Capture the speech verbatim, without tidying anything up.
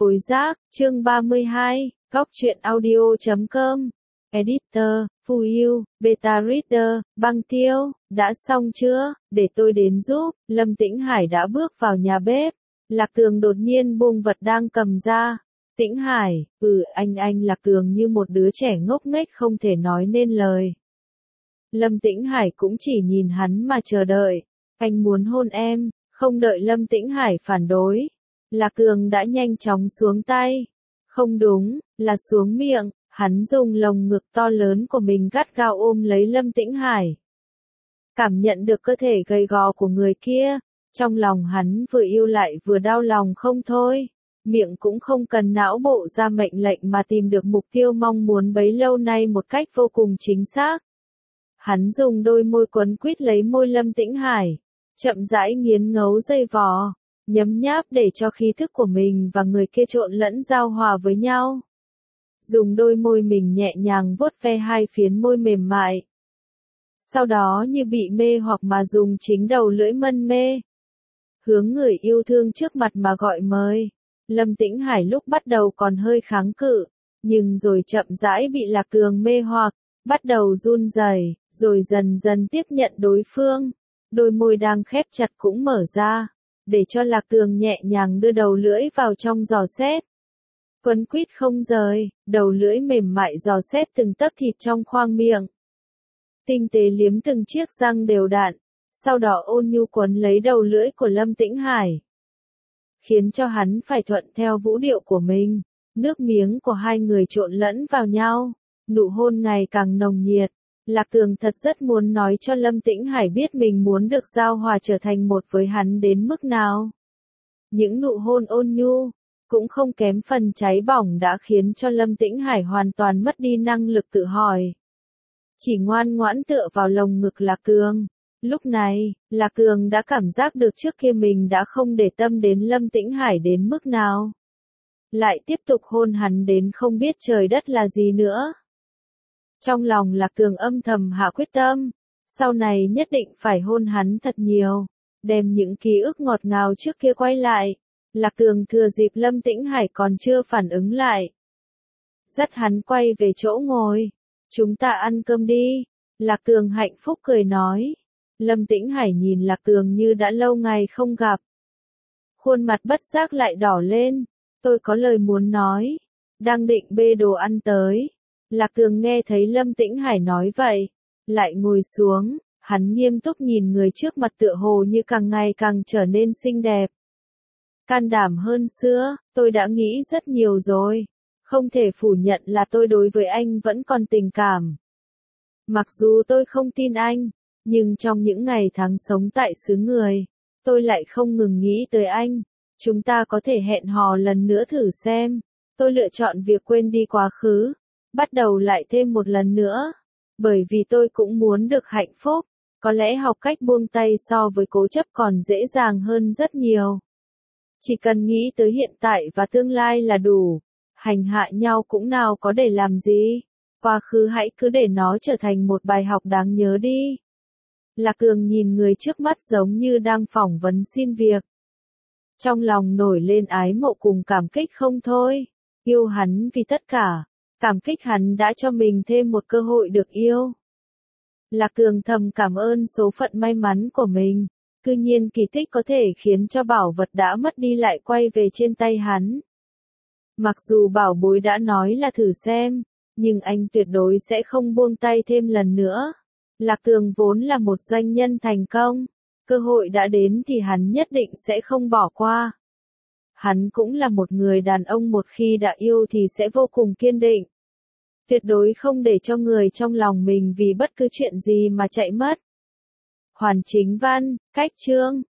phối giác, chương ba mươi hai, góc truyện audio chấm com. Editor, Phù Yêu, Beta Reader, Băng Tiêu, đã xong chưa, để tôi đến giúp. Lâm Tĩnh Hải đã bước vào nhà bếp. Lạc Tường đột nhiên buông vật đang cầm ra. Tĩnh Hải, ừ anh anh Lạc Tường như một đứa trẻ ngốc nghếch không thể nói nên lời. Lâm Tĩnh Hải cũng chỉ nhìn hắn mà chờ đợi. Anh muốn hôn em, không đợi Lâm Tĩnh Hải phản đối. Lạc Tường đã nhanh chóng xuống tay. Không đúng, là xuống miệng. Hắn dùng lồng ngực to lớn của mình gắt gao ôm lấy Lâm Tĩnh Hải. Cảm nhận được cơ thể gầy gò của người kia, trong lòng hắn vừa yêu lại vừa đau lòng không thôi. Miệng cũng không cần não bộ ra mệnh lệnh mà tìm được mục tiêu mong muốn bấy lâu nay một cách vô cùng chính xác. Hắn dùng đôi môi quấn quýt lấy môi Lâm Tĩnh Hải, chậm rãi nghiến ngấu dây vò, nhấm nháp để cho khí thức của mình và người kia trộn lẫn giao hòa với nhau. Dùng đôi môi mình nhẹ nhàng vuốt ve hai phiến môi mềm mại. Sau đó như bị mê hoặc mà dùng chính đầu lưỡi mân mê. Hướng người yêu thương trước mặt mà gọi mời. Lâm Tĩnh Hải lúc bắt đầu còn hơi kháng cự, nhưng rồi chậm rãi bị Lạc Tường mê hoặc, bắt đầu run rẩy, rồi dần dần tiếp nhận đối phương. Đôi môi đang khép chặt cũng mở ra, để cho Lạc Tường nhẹ nhàng đưa đầu lưỡi vào trong giò xét. Quấn quýt không rời, đầu lưỡi mềm mại giò xét từng tấc thịt trong khoang miệng. Tinh tế liếm từng chiếc răng đều đặn, sau đó ôn nhu quấn lấy đầu lưỡi của Lâm Tĩnh Hải. Khiến cho hắn phải thuận theo vũ điệu của mình, nước miếng của hai người trộn lẫn vào nhau, nụ hôn ngày càng nồng nhiệt. Lạc Tường thật rất muốn nói cho Lâm Tĩnh Hải biết mình muốn được giao hòa trở thành một với hắn đến mức nào. Những nụ hôn ôn nhu, cũng không kém phần cháy bỏng đã khiến cho Lâm Tĩnh Hải hoàn toàn mất đi năng lực tự hỏi. Chỉ ngoan ngoãn tựa vào lồng ngực Lạc Tường. Lúc này, Lạc Tường đã cảm giác được trước kia mình đã không để tâm đến Lâm Tĩnh Hải đến mức nào. Lại tiếp tục hôn hắn đến không biết trời đất là gì nữa. Trong lòng Lạc Tường âm thầm hạ quyết tâm, sau này nhất định phải hôn hắn thật nhiều, đem những ký ức ngọt ngào trước kia quay lại. Lạc Tường thừa dịp Lâm Tĩnh Hải còn chưa phản ứng lại, dắt hắn quay về chỗ ngồi. Chúng ta ăn cơm đi. Lạc Tường hạnh phúc cười nói. Lâm Tĩnh Hải nhìn Lạc Tường như đã lâu ngày không gặp. Khuôn mặt bất giác lại đỏ lên. Tôi có lời muốn nói. Đang định bê đồ ăn tới. Lạc Tường nghe thấy Lâm Tĩnh Hải nói vậy, lại ngồi xuống. Hắn nghiêm túc nhìn người trước mặt tựa hồ như càng ngày càng trở nên xinh đẹp. Can đảm hơn xưa, tôi đã nghĩ rất nhiều rồi. Không thể phủ nhận là tôi đối với anh vẫn còn tình cảm. Mặc dù tôi không tin anh, nhưng trong những ngày tháng sống tại xứ người, tôi lại không ngừng nghĩ tới anh. Chúng ta có thể hẹn hò lần nữa thử xem. Tôi lựa chọn việc quên đi quá khứ, bắt đầu lại thêm một lần nữa. Bởi vì tôi cũng muốn được hạnh phúc. Có lẽ học cách buông tay so với cố chấp còn dễ dàng hơn rất nhiều. Chỉ cần nghĩ tới hiện tại và tương lai là đủ. Hành hạ nhau cũng nào có để làm gì. Quá khứ hãy cứ để nó trở thành một bài học đáng nhớ đi. Lạc Tường nhìn người trước mắt giống như đang phỏng vấn xin việc. Trong lòng nổi lên ái mộ cùng cảm kích không thôi. Yêu hắn vì tất cả. Cảm kích hắn đã cho mình thêm một cơ hội được yêu. Lạc Tường thầm cảm ơn số phận may mắn của mình. Cư nhiên kỳ tích có thể khiến cho bảo vật đã mất đi lại quay về trên tay hắn. Mặc dù bảo bối đã nói là thử xem, nhưng anh tuyệt đối sẽ không buông tay thêm lần nữa. Lạc Tường vốn là một doanh nhân thành công, cơ hội đã đến thì hắn nhất định sẽ không bỏ qua. Hắn cũng là một người đàn ông một khi đã yêu thì sẽ vô cùng kiên định. Tuyệt đối không để cho người trong lòng mình vì bất cứ chuyện gì mà chạy mất. Hoàn Chính Văn, cách chương.